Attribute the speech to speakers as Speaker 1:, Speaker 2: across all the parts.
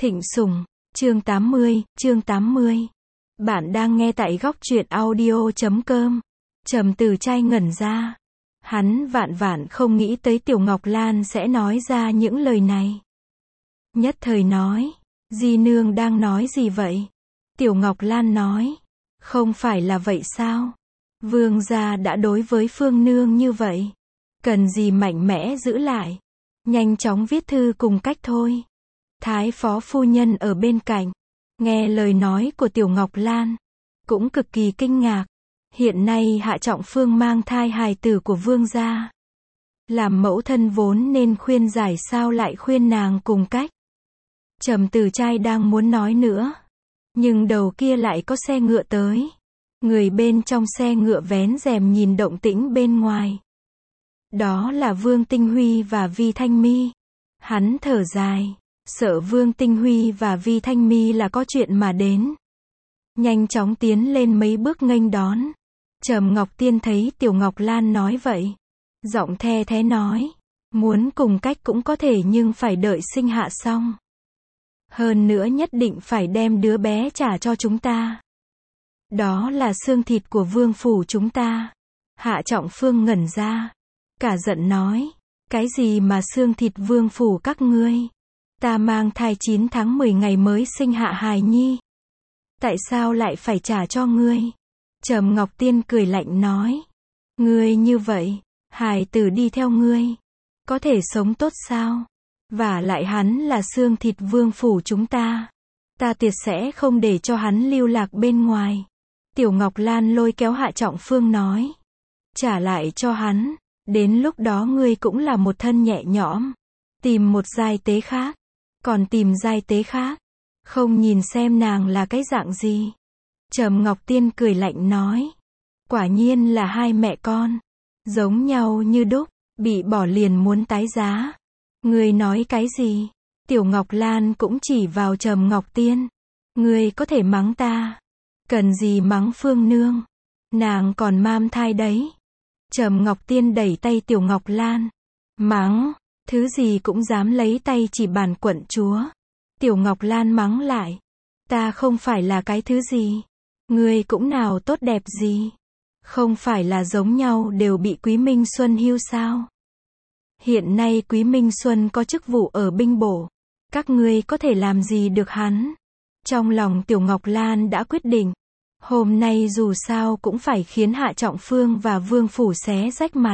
Speaker 1: Thịnh Sủng, chương 80. Bạn đang nghe tại góc truyện audio.com. Trầm Từ Trai ngẩn ra. Hắn vạn vạn không nghĩ tới Tiểu Ngọc Lan sẽ nói ra những lời này. Nhất thời nói, Di nương đang nói gì vậy? Tiểu Ngọc Lan nói, không phải là vậy sao? Vương gia đã đối với Phương nương như vậy, cần gì mạnh mẽ giữ lại, nhanh chóng viết thư cùng cách thôi. Thái phó phu nhân ở bên cạnh, nghe lời nói của Tiểu Ngọc Lan, cũng cực kỳ kinh ngạc. Hiện nay Hạ Trọng Phương mang thai hài tử của vương gia. Làm mẫu thân vốn nên khuyên giải, sao lại khuyên nàng cùng cách. Trầm Từ Trai đang muốn nói nữa, nhưng đầu kia lại có xe ngựa tới. Người bên trong xe ngựa vén rèm nhìn động tĩnh bên ngoài. Đó là Vương Tinh Huy và Vi Thanh Mi. Hắn thở dài, sợ Vương Tinh Huy và Vi Thanh Mi là có chuyện mà đến. Nhanh chóng tiến lên mấy bước nghênh đón. Trầm Ngọc Tiên thấy Tiểu Ngọc Lan nói vậy, giọng the thế nói, muốn cùng cách cũng có thể, nhưng phải đợi sinh hạ xong. Hơn nữa nhất định phải đem đứa bé trả cho chúng ta. Đó là xương thịt của vương phủ chúng ta. Hạ Trọng Phương ngẩn ra, cả giận nói, cái gì mà xương thịt vương phủ các ngươi? Ta mang thai 9 tháng 10 ngày mới sinh hạ hài nhi. Tại sao lại phải trả cho ngươi? Trầm Ngọc Tiên cười lạnh nói, ngươi như vậy, hài tử đi theo ngươi, có thể sống tốt sao? Và lại hắn là xương thịt vương phủ chúng ta. Ta tuyệt sẽ không để cho hắn lưu lạc bên ngoài. Tiểu Ngọc Lan lôi kéo Hạ Trọng Phương nói, trả lại cho hắn, đến lúc đó ngươi cũng là một thân nhẹ nhõm. Tìm một giai tế khác, còn tìm giai tế khác, không nhìn xem nàng là cái dạng gì. Trầm Ngọc Tiên cười lạnh nói, quả nhiên là hai mẹ con, giống nhau như đúc, bị bỏ liền muốn tái giá. Ngươi nói cái gì? Tiểu Ngọc Lan cũng chỉ vào Trầm Ngọc Tiên. Ngươi có thể mắng ta, cần gì mắng Phương nương, nàng còn mang thai đấy. Trầm Ngọc Tiên đẩy tay Tiểu Ngọc Lan, mắng, thứ gì cũng dám lấy tay chỉ bản quận chúa. Tiểu Ngọc Lan mắng lại, ta không phải là cái thứ gì, ngươi cũng nào tốt đẹp gì, không phải là giống nhau đều bị Quý Minh Xuân hưu sao? Hiện nay Quý Minh Xuân có chức vụ ở binh bộ, các ngươi có thể làm gì được hắn? Trong lòng Tiểu Ngọc Lan đã quyết định, hôm nay dù sao cũng phải khiến Hạ Trọng Phương và vương phủ xé rách mặt,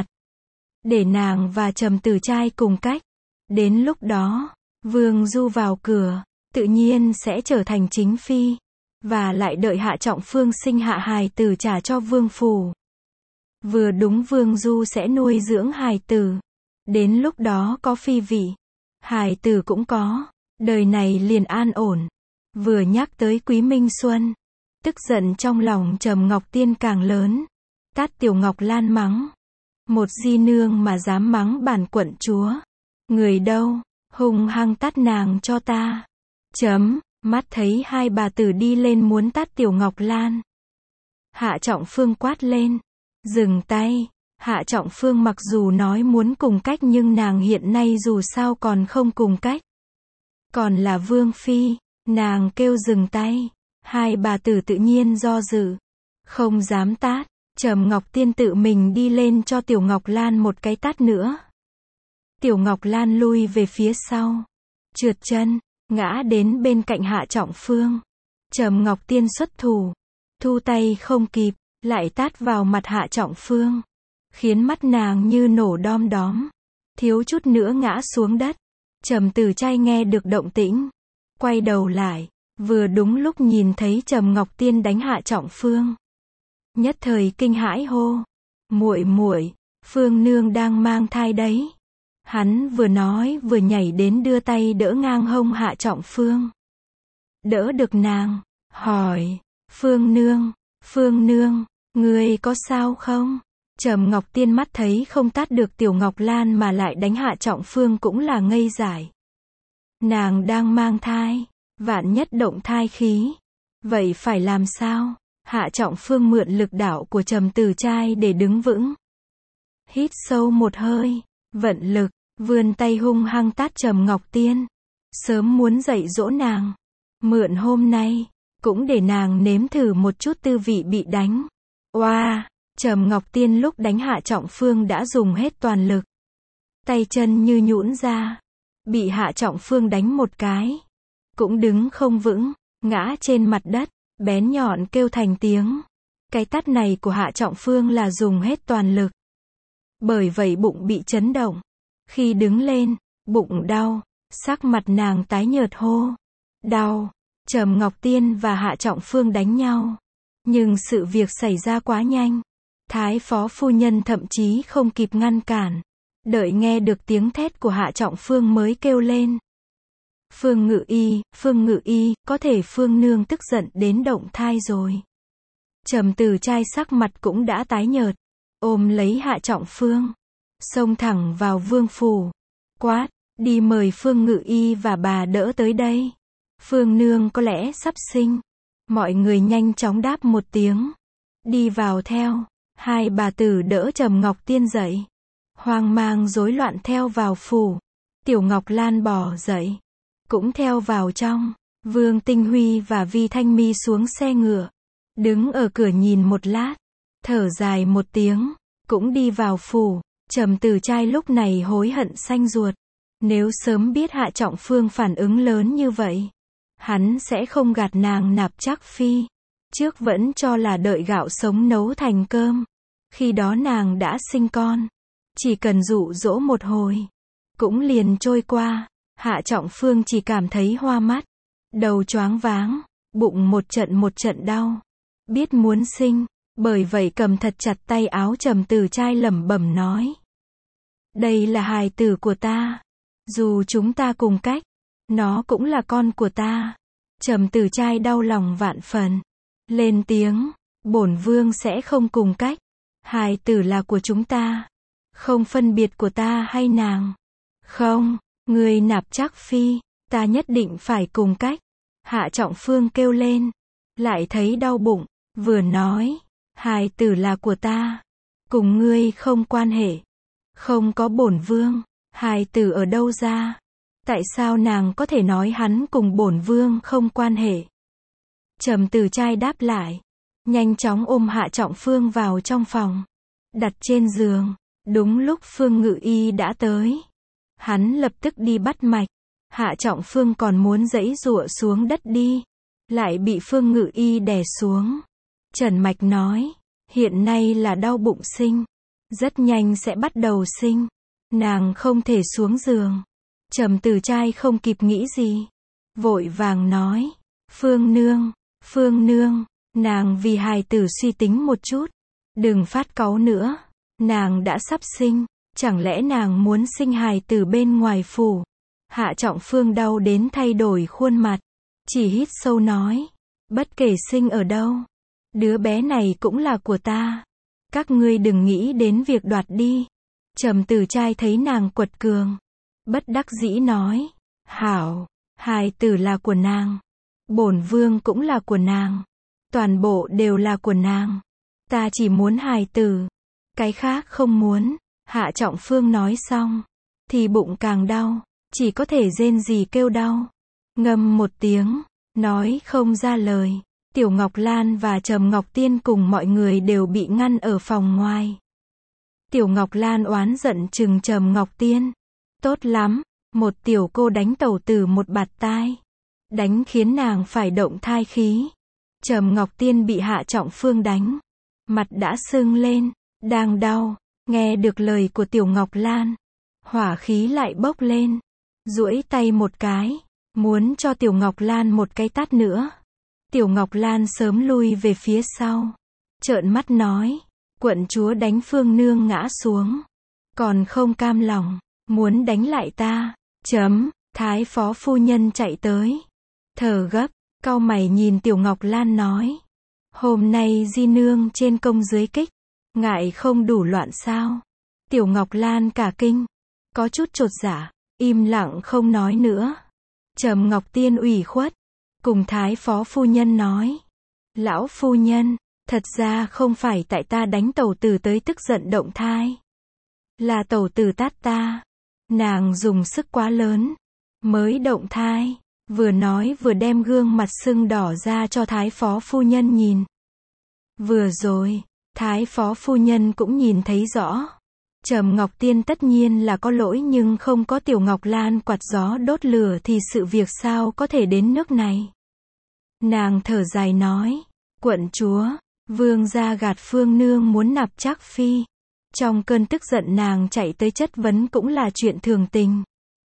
Speaker 1: để nàng và Trầm Từ Trai cùng cách. Đến lúc đó, Vương Du vào cửa, tự nhiên sẽ trở thành chính phi, và lại đợi Hạ Trọng Phương sinh hạ hài tử trả cho vương phủ. Vừa đúng Vương Du sẽ nuôi dưỡng hài tử, đến lúc đó có phi vị, hài tử cũng có, đời này liền an ổn. Vừa nhắc tới Quý Minh Xuân, tức giận trong lòng Trầm Ngọc Tiên càng lớn, tát Tiểu Ngọc Lan mắng, một di nương mà dám mắng bản quận chúa, người đâu, hung hăng tát nàng cho ta. Mắt thấy hai bà tử đi lên muốn tát Tiểu Ngọc Lan. Hạ Trọng Phương quát lên, dừng tay. Hạ Trọng Phương mặc dù nói muốn cùng cách, nhưng nàng hiện nay dù sao còn không cùng cách, còn là vương phi. Nàng kêu dừng tay, hai bà tử tự nhiên do dự, không dám tát. Trầm Ngọc Tiên tự mình đi lên cho Tiểu Ngọc Lan một cái tát nữa. Tiểu Ngọc Lan lui về phía sau, trượt chân, ngã đến bên cạnh Hạ Trọng Phương. Trầm Ngọc Tiên xuất thủ, thu tay không kịp, lại tát vào mặt Hạ Trọng Phương, khiến mắt nàng như nổ đom đóm, thiếu chút nữa ngã xuống đất. Trầm Từ Trai nghe được động tĩnh, quay đầu lại, vừa đúng lúc nhìn thấy Trầm Ngọc Tiên đánh Hạ Trọng Phương. Nhất thời kinh hãi hô, muội muội, Phương nương đang mang thai đấy. Hắn vừa nói vừa nhảy đến đưa tay đỡ ngang hông Hạ Trọng Phương. Đỡ được nàng, hỏi, Phương nương, ngươi có sao không? Trầm Ngọc Tiên mắt thấy không tát được Tiểu Ngọc Lan mà lại đánh Hạ Trọng Phương cũng là ngây dại. Nàng đang mang thai, vạn nhất động thai khí, vậy phải làm sao? Hạ Trọng Phương mượn lực đạo của Trầm Từ Trai để đứng vững. Hít sâu một hơi, vận lực, vươn tay hung hăng tát Trầm Ngọc Tiên. Sớm muốn dạy dỗ nàng. Mượn hôm nay, cũng để nàng nếm thử một chút tư vị bị đánh. Oa, Trầm Ngọc Tiên lúc đánh Hạ Trọng Phương đã dùng hết toàn lực. Tay chân như nhũn ra. Bị Hạ Trọng Phương đánh một cái. Cũng đứng không vững, ngã trên mặt đất, bén nhọn kêu thành tiếng. Cái tát này của Hạ Trọng Phương là dùng hết toàn lực. Bởi vậy bụng bị chấn động. Khi đứng lên, bụng đau, sắc mặt nàng tái nhợt hô. Đau. Trầm Ngọc Tiên và Hạ Trọng Phương đánh nhau. Nhưng sự việc xảy ra quá nhanh. Thái phó phu nhân thậm chí không kịp ngăn cản. Đợi nghe được tiếng thét của Hạ Trọng Phương mới kêu lên. Phương Ngự Y, có thể Phương nương tức giận đến động thai rồi. Trầm Tử Trai sắc mặt cũng đã tái nhợt. Ôm lấy Hạ Trọng Phương. Xông thẳng vào vương phủ. Quát, đi mời Phương Ngự Y và bà đỡ tới đây. Phương nương có lẽ sắp sinh. Mọi người nhanh chóng đáp một tiếng. Đi vào theo. Hai bà tử đỡ Trầm Ngọc Tiên dậy. Hoang mang rối loạn theo vào phủ. Tiểu Ngọc Lan bò dậy. Cũng theo vào trong. Vương Tinh Huy và Vi Thanh Mi xuống xe ngựa. Đứng ở cửa nhìn một lát. Thở dài một tiếng. Cũng đi vào phủ. Trầm Tử Trai lúc này hối hận xanh ruột. Nếu sớm biết Hạ Trọng Phương phản ứng lớn như vậy, hắn sẽ không gạt nàng nạp Trác Phi. Trước vẫn cho là đợi gạo sống nấu thành cơm. Khi đó nàng đã sinh con. Chỉ cần dụ dỗ một hồi. Cũng liền trôi qua. Hạ Trọng Phương chỉ cảm thấy hoa mắt. Đầu choáng váng. Bụng một trận đau. Biết muốn sinh. Bởi vậy cầm thật chặt tay áo Trầm Tử Trai lẩm bẩm nói. Đây là hài tử của ta. Dù chúng ta cùng cách. Nó cũng là con của ta. Trầm Tử Trai đau lòng vạn phần. Lên tiếng. Bổn vương sẽ không cùng cách. Hài tử là của chúng ta. Không phân biệt của ta hay nàng. Không, ngươi nạp Trác Phi. Ta nhất định phải cùng cách. Hạ Trọng Phương kêu lên. Lại thấy đau bụng. Vừa nói. Hài tử là của ta. Cùng ngươi không quan hệ. Không có bổn vương. Hài tử ở đâu ra? Tại sao nàng có thể nói hắn cùng bổn vương không quan hệ? Trầm Tử Trai đáp lại. Nhanh chóng ôm Hạ Trọng Phương vào trong phòng. Đặt trên giường. Đúng lúc Phương Ngự Y đã tới. Hắn lập tức đi bắt mạch. Hạ Trọng Phương còn muốn giãy giụa xuống đất đi. Lại bị Phương Ngự Y đè xuống. Trần mạch nói. Hiện nay là đau bụng sinh. Rất nhanh sẽ bắt đầu sinh. Nàng không thể xuống giường. Trầm Tử Trai không kịp nghĩ gì. Vội vàng nói. Phương nương, nàng vì hài tử suy tính một chút. Đừng phát cáu nữa. Nàng đã sắp sinh. Chẳng lẽ nàng muốn sinh hài tử bên ngoài phủ? Hạ Trọng Phương đau đến thay đổi khuôn mặt. Chỉ hít sâu nói. Bất kể sinh ở đâu. Đứa bé này cũng là của ta. Các ngươi đừng nghĩ đến việc đoạt đi. Trầm Tử Trai thấy nàng quật cường. Bất đắc dĩ nói. Hảo, hài tử là của nàng. Bổn vương cũng là của nàng. Toàn bộ đều là của nàng. Ta chỉ muốn hài tử. Cái khác không muốn. Hạ Trọng Phương nói xong. Thì bụng càng đau. Chỉ có thể rên rỉ kêu đau. Ngâm một tiếng. Nói không ra lời. Tiểu Ngọc Lan và Trầm Ngọc Tiên cùng mọi người đều bị ngăn ở phòng ngoài. Tiểu Ngọc Lan oán giận trừng Trầm Ngọc Tiên. Tốt lắm, một tiểu cô đánh tẩu tử một bạt tai. Đánh khiến nàng phải động thai khí. Trầm Ngọc Tiên bị Hạ Trọng Phương đánh. Mặt đã sưng lên, đang đau. Nghe được lời của Tiểu Ngọc Lan. Hỏa khí lại bốc lên. Duỗi tay một cái. Muốn cho Tiểu Ngọc Lan một cái tát nữa. Tiểu Ngọc Lan sớm lui về phía sau. Trợn mắt nói. Quận chúa đánh Phương nương ngã xuống. Còn không cam lòng. Muốn đánh lại ta. Thái phó phu nhân chạy tới. Thở gấp. Cau mày nhìn Tiểu Ngọc Lan nói. Hôm nay di nương trên công dưới kích. Ngại không đủ loạn sao? Tiểu Ngọc Lan cả kinh. Có chút chột dạ. Im lặng không nói nữa. Trầm Ngọc Tiên ủy khuất. Cùng Thái phó phu nhân nói. Lão phu nhân. Thật ra không phải tại ta đánh tẩu tử tới tức giận động thai. Là tẩu tử tát ta. Nàng dùng sức quá lớn. mới động thai, vừa nói vừa đem gương mặt sưng đỏ ra cho Thái phó phu nhân nhìn. Vừa rồi, Thái phó phu nhân cũng nhìn thấy rõ. Trầm Ngọc Tiên tất nhiên là có lỗi nhưng không có Tiểu Ngọc Lan quạt gió đốt lửa thì sự việc sao có thể đến nước này. Nàng thở dài nói, quận chúa, vương gia gạt Phương nương muốn nạp Trác phi. Trong cơn tức giận nàng chạy tới chất vấn cũng là chuyện thường tình.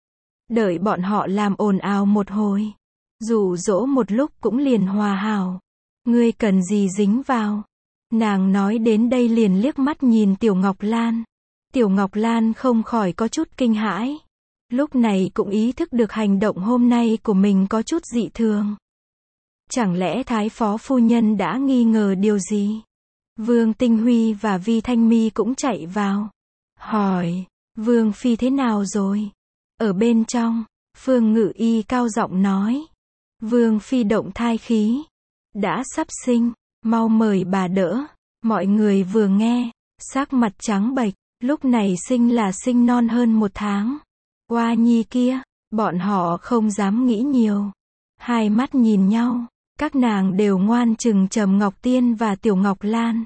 Speaker 1: Đợi bọn họ làm ồn ào một hồi, dụ dỗ một lúc cũng liền hòa hảo. Ngươi cần gì dính vào. Nàng nói đến đây liền liếc mắt nhìn Tiểu Ngọc Lan. Tiểu Ngọc Lan không khỏi có chút kinh hãi. Lúc này cũng ý thức được hành động hôm nay của mình có chút dị thường. Chẳng lẽ Thái phó phu nhân đã nghi ngờ điều gì? Vương Tinh Huy và Vi Thanh Mi cũng chạy vào. Hỏi, Vương Phi thế nào rồi? Ở bên trong, Phương Ngự Y cao giọng nói. Vương Phi động thai khí. Đã sắp sinh, mau mời bà đỡ. Mọi người vừa nghe, sắc mặt trắng bệch, lúc này sinh là sinh non hơn 1 tháng. Oa nhi kia, bọn họ không dám nghĩ nhiều. Hai mắt nhìn nhau, các nàng đều ngoan chừng Trầm Ngọc Tiên và Tiểu Ngọc Lan.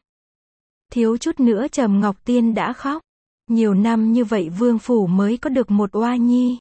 Speaker 1: Thiếu chút nữa Trầm Ngọc Tiên đã khóc. Nhiều năm như vậy vương phủ mới có được một oa nhi.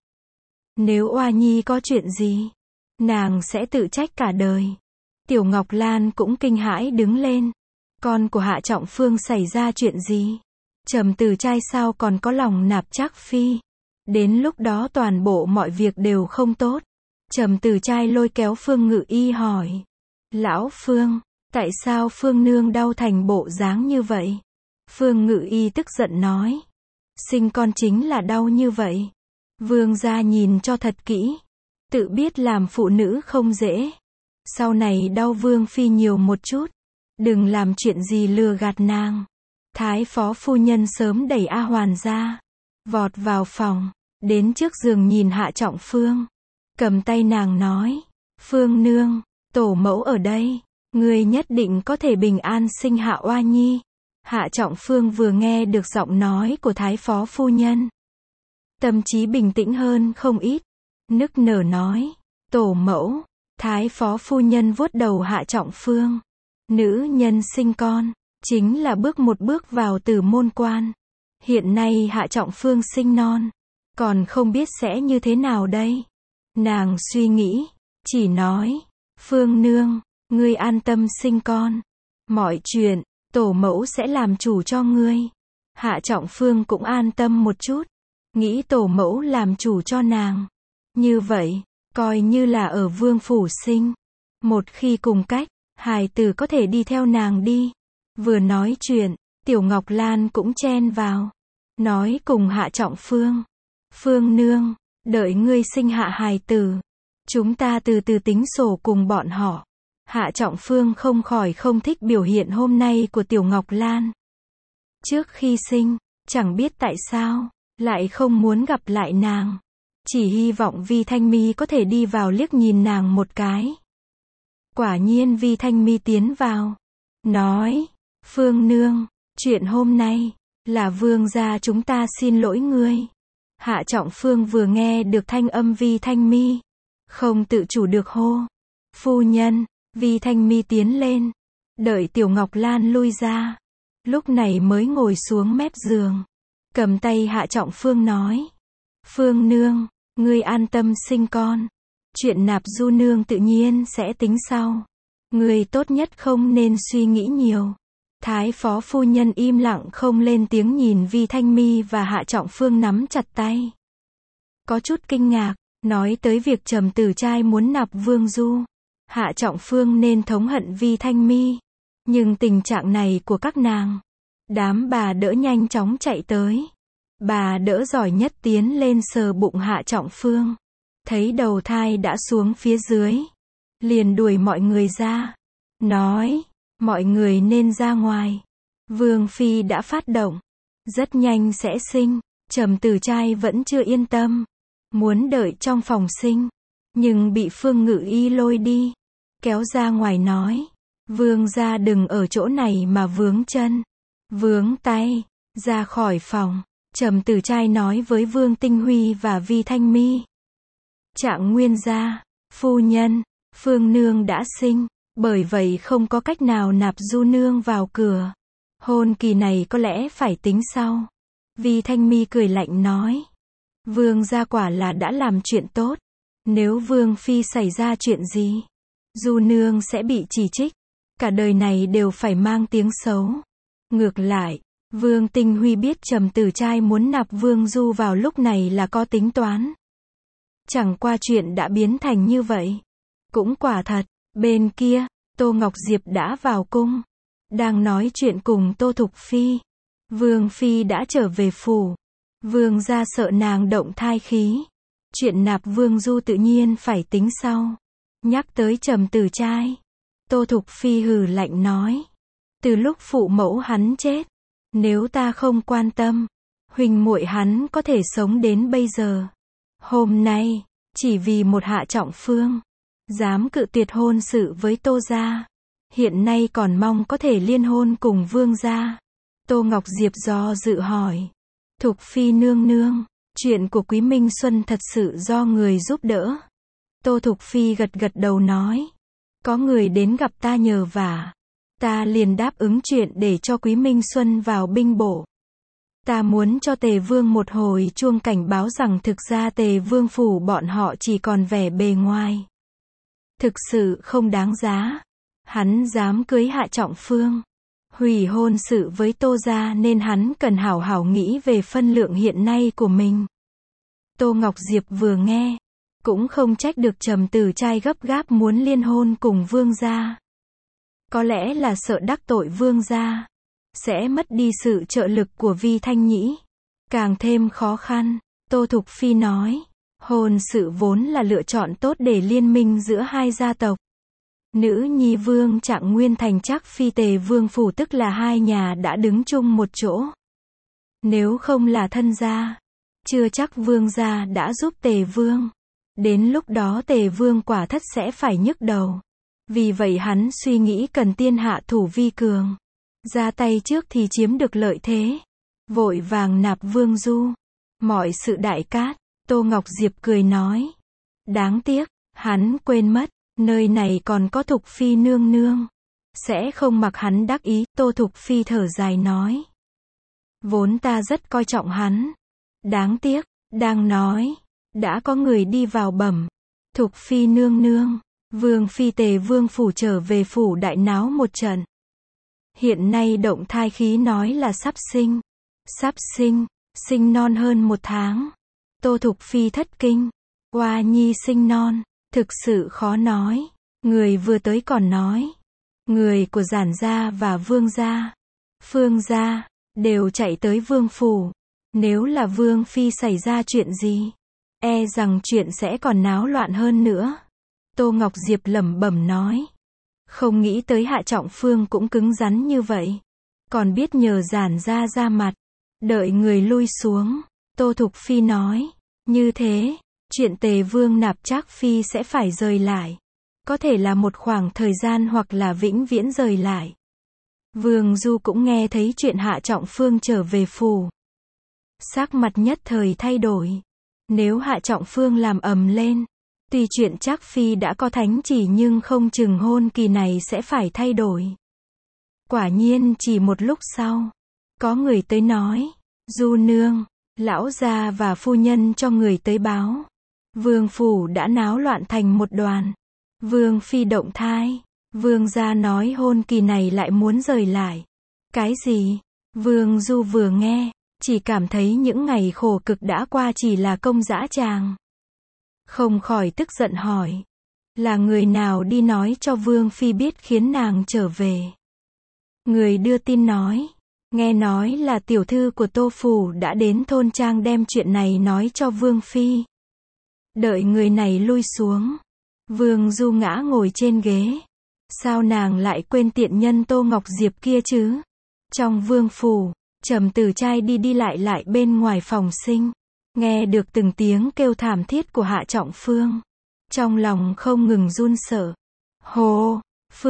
Speaker 1: Nếu oa nhi có chuyện gì, nàng sẽ tự trách cả đời. Tiểu Ngọc Lan cũng kinh hãi đứng lên. Con của Hạ Trọng Phương xảy ra chuyện gì? Trầm Tử Trai sao còn có lòng nạp Trác phi? Đến lúc đó toàn bộ mọi việc đều không tốt. Trầm Tử Trai lôi kéo Phương Ngự Y hỏi. Lão Phương, tại sao Phương nương đau thành bộ dáng như vậy? Phương Ngự Y tức giận nói. Sinh con chính là đau như vậy. Vương gia nhìn cho thật kỹ. Tự biết làm phụ nữ không dễ. Sau này đau Vương Phi nhiều một chút. Đừng làm chuyện gì lừa gạt nàng. Thái phó phu nhân sớm đẩy A Hoàn ra. Vọt vào phòng. Đến trước giường nhìn Hạ Trọng Phương. Cầm tay nàng nói. Phương nương, tổ mẫu ở đây. Ngươi nhất định có thể bình an sinh hạ oa nhi. Hạ Trọng Phương vừa nghe được giọng nói của Thái phó phu nhân. Tâm trí bình tĩnh hơn không ít. Nức nở nói. Tổ mẫu. Thái phó phu nhân vuốt đầu Hạ Trọng Phương. Nữ nhân sinh con, chính là bước một bước vào tử môn quan. Hiện nay Hạ Trọng Phương sinh non. Còn không biết sẽ như thế nào đây. Nàng suy nghĩ. Chỉ nói. Phương nương, ngươi an tâm sinh con. Mọi chuyện, tổ mẫu sẽ làm chủ cho ngươi. Hạ Trọng Phương cũng an tâm một chút. Nghĩ tổ mẫu làm chủ cho nàng. Như vậy, coi như là ở vương phủ sinh. Một khi cùng cách, hài tử có thể đi theo nàng đi. Vừa nói chuyện, Tiểu Ngọc Lan cũng chen vào. Nói cùng Hạ Trọng Phương. Phương nương, đợi ngươi sinh hạ hài tử. Chúng ta từ từ tính sổ cùng bọn họ. Hạ Trọng Phương không khỏi không thích biểu hiện hôm nay của Tiểu Ngọc Lan. Trước khi sinh, chẳng biết tại sao, lại không muốn gặp lại nàng. Chỉ hy vọng Vi Thanh Mi có thể đi vào liếc nhìn nàng một cái. Quả nhiên Vi Thanh Mi tiến vào. Nói, Phương nương, chuyện hôm nay, là vương gia chúng ta xin lỗi ngươi. Hạ Trọng Phương vừa nghe được thanh âm Vi Thanh Mi. Không tự chủ được hô. Phu nhân, Vi Thanh Mi tiến lên. Đợi Tiểu Ngọc Lan lui ra. Lúc này mới ngồi xuống mép giường. Cầm tay Hạ Trọng Phương nói. Phương nương, ngươi an tâm sinh con. Chuyện nạp Du nương tự nhiên sẽ tính sau. Ngươi tốt nhất không nên suy nghĩ nhiều. Thái phó phu nhân im lặng không lên tiếng nhìn Vi Thanh Mi và Hạ Trọng Phương nắm chặt tay. Có chút kinh ngạc, nói tới việc Trầm Tử Trai muốn nạp Vương Du. Hạ Trọng Phương nên thống hận Vi Thanh Mi. Nhưng tình trạng này của các nàng. Đám bà đỡ nhanh chóng chạy tới. Bà đỡ giỏi nhất tiến lên sờ bụng Hạ Trọng Phương. Thấy đầu thai đã xuống phía dưới. Liền đuổi mọi người ra. Nói, mọi người nên ra ngoài. Vương Phi đã phát động. Rất nhanh sẽ sinh. Trầm Tử Trai vẫn chưa yên tâm. Muốn đợi trong phòng sinh. Nhưng bị Phương Ngự Y lôi đi. Kéo ra ngoài nói. Vương gia đừng ở chỗ này mà vướng chân. Vướng tay. Ra khỏi phòng. Trầm Tử Trai nói với Vương Tinh Huy và Vi Thanh Mi. Trạng Nguyên gia, phu nhân, Phương nương đã sinh, bởi vậy không có cách nào nạp Du nương vào cửa. Hôn kỳ này có lẽ phải tính sau. Vi Thanh Mi cười lạnh nói. Vương gia quả là đã làm chuyện tốt. Nếu Vương phi xảy ra chuyện gì, Du nương sẽ bị chỉ trích. Cả đời này đều phải mang tiếng xấu. Ngược lại, Vương Tinh Huy biết Trầm Tử Trai muốn nạp Vương Du vào lúc này là có tính toán. Chẳng qua chuyện đã biến thành như vậy. Cũng quả thật, bên kia, Tô Ngọc Diệp đã vào cung. Đang nói chuyện cùng Tô Thục Phi. Vương Phi đã trở về phủ. Vương gia sợ nàng động thai khí. Chuyện nạp Vương Du tự nhiên phải tính sau. Nhắc tới Trầm Tử Trai, Tô Thục Phi hừ lạnh nói. Từ lúc phụ mẫu hắn chết, nếu ta không quan tâm, huynh muội hắn có thể sống đến bây giờ. Hôm nay, chỉ vì một Hạ Trọng Phương, dám cự tuyệt hôn sự với Tô gia. Hiện nay còn mong có thể liên hôn cùng Vương gia. Tô Ngọc Diệp do dự hỏi. Thục Phi nương nương, chuyện của Quý Minh Xuân thật sự do người giúp đỡ. Tô Thục Phi gật gật đầu nói. Có người đến gặp ta nhờ vả. Ta liền đáp ứng chuyện để cho Quý Minh Xuân vào binh bộ. Ta muốn cho Tề Vương một hồi chuông cảnh báo rằng thực ra Tề Vương phủ bọn họ chỉ còn vẻ bề ngoài. Thực sự không đáng giá. Hắn dám cưới Hạ Trọng Phương, hủy hôn sự với Tô gia nên hắn cần hảo hảo nghĩ về phân lượng hiện nay của mình. Tô Ngọc Diệp vừa nghe, cũng không trách được Trầm Tử Trai gấp gáp muốn liên hôn cùng Vương gia. Có lẽ là sợ đắc tội Vương gia, sẽ mất đi sự trợ lực của Vi Thanh Nhĩ. Càng thêm khó khăn, Tô Thục Phi nói, hôn sự vốn là lựa chọn tốt để liên minh giữa hai gia tộc. Nữ nhi Vương Trạng Nguyên thành Trác Phi Tề Vương phủ tức là hai nhà đã đứng chung một chỗ. Nếu không là thân gia, chưa chắc Vương gia đã giúp Tề Vương. Đến lúc đó Tề Vương quả thất sẽ phải nhức đầu. Vì vậy hắn suy nghĩ cần tiên hạ thủ vi cường. Ra tay trước thì chiếm được lợi thế. Vội vàng nạp Vương Du. Mọi sự đại cát, Tô Ngọc Diệp cười nói. Đáng tiếc, hắn quên mất, nơi này còn có Thục Phi nương nương. Sẽ không mặc hắn đắc ý, Tô Thục Phi thở dài nói. Vốn ta rất coi trọng hắn. Đáng tiếc, đang nói, đã có người đi vào bẩm. Thục Phi nương nương, Vương Phi Tề Vương phủ trở về phủ đại náo một trận. Hiện nay động thai khí nói là sắp sinh. Sắp sinh, sinh non hơn 1 tháng. Tô Thục Phi thất kinh. Oa nhi sinh non, thực sự khó nói. Người vừa tới còn nói. Người của Giản gia và Vương gia, Phương gia, đều chạy tới Vương phủ. Nếu là Vương Phi xảy ra chuyện gì, e rằng chuyện sẽ còn náo loạn hơn nữa. Tô Ngọc Diệp lẩm bẩm nói. Không nghĩ tới Hạ Trọng Phương cũng cứng rắn như vậy. Còn biết nhờ Giản gia ra mặt. Đợi người lui xuống, Tô Thục Phi nói. Như thế, chuyện Tề Vương nạp Trác Phi sẽ phải rời lại. Có thể là một khoảng thời gian hoặc là vĩnh viễn rời lại. Vương Du cũng nghe thấy chuyện Hạ Trọng Phương trở về phủ. Sắc mặt nhất thời thay đổi. Nếu Hạ Trọng Phương làm ầm lên, tuy chuyện Trác Phi đã có thánh chỉ nhưng không chừng hôn kỳ này sẽ phải thay đổi. Quả nhiên chỉ một lúc sau, có người tới nói, Du nương, lão gia và phu nhân cho người tới báo. Vương phủ đã náo loạn thành một đoàn. Vương Phi động thai. Vương gia nói hôn kỳ này lại muốn rời lại. Cái gì? Vương Du vừa nghe, chỉ cảm thấy những ngày khổ cực đã qua chỉ là công dã tràng. Không khỏi tức giận hỏi. Là người nào đi nói cho Vương Phi biết khiến nàng trở về? Người đưa tin nói. Nghe nói là tiểu thư của Tô Phủ đã đến thôn trang đem chuyện này nói cho Vương Phi. Đợi người này lui xuống. Vương Du ngã ngồi trên ghế. Sao nàng lại quên tiện nhân Tô Ngọc Diệp kia chứ? Trong Vương phủ, Trầm Tử Trai đi đi lại bên ngoài phòng sinh. Nghe được từng tiếng kêu thảm thiết của Hạ Trọng Phương. Trong lòng không ngừng run sợ. Hồ,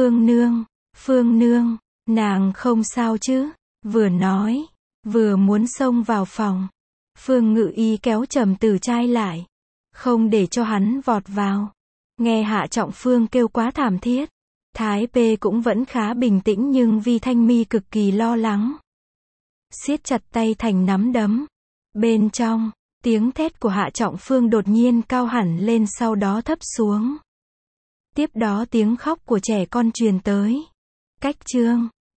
Speaker 1: Phương nương, nàng không sao chứ? Vừa nói, vừa muốn xông vào phòng. Phương Ngự Y kéo Trầm Tử Trai lại. không để cho hắn vọt vào. Nghe Hạ Trọng Phương kêu quá thảm thiết. Thái P cũng vẫn khá bình tĩnh nhưng Vi Thanh Mi cực kỳ lo lắng. Siết chặt tay thành nắm đấm. Bên trong, tiếng thét của Hạ Trọng Phương đột nhiên cao hẳn lên sau đó thấp xuống. Tiếp đó tiếng khóc của trẻ con truyền tới. Cách chương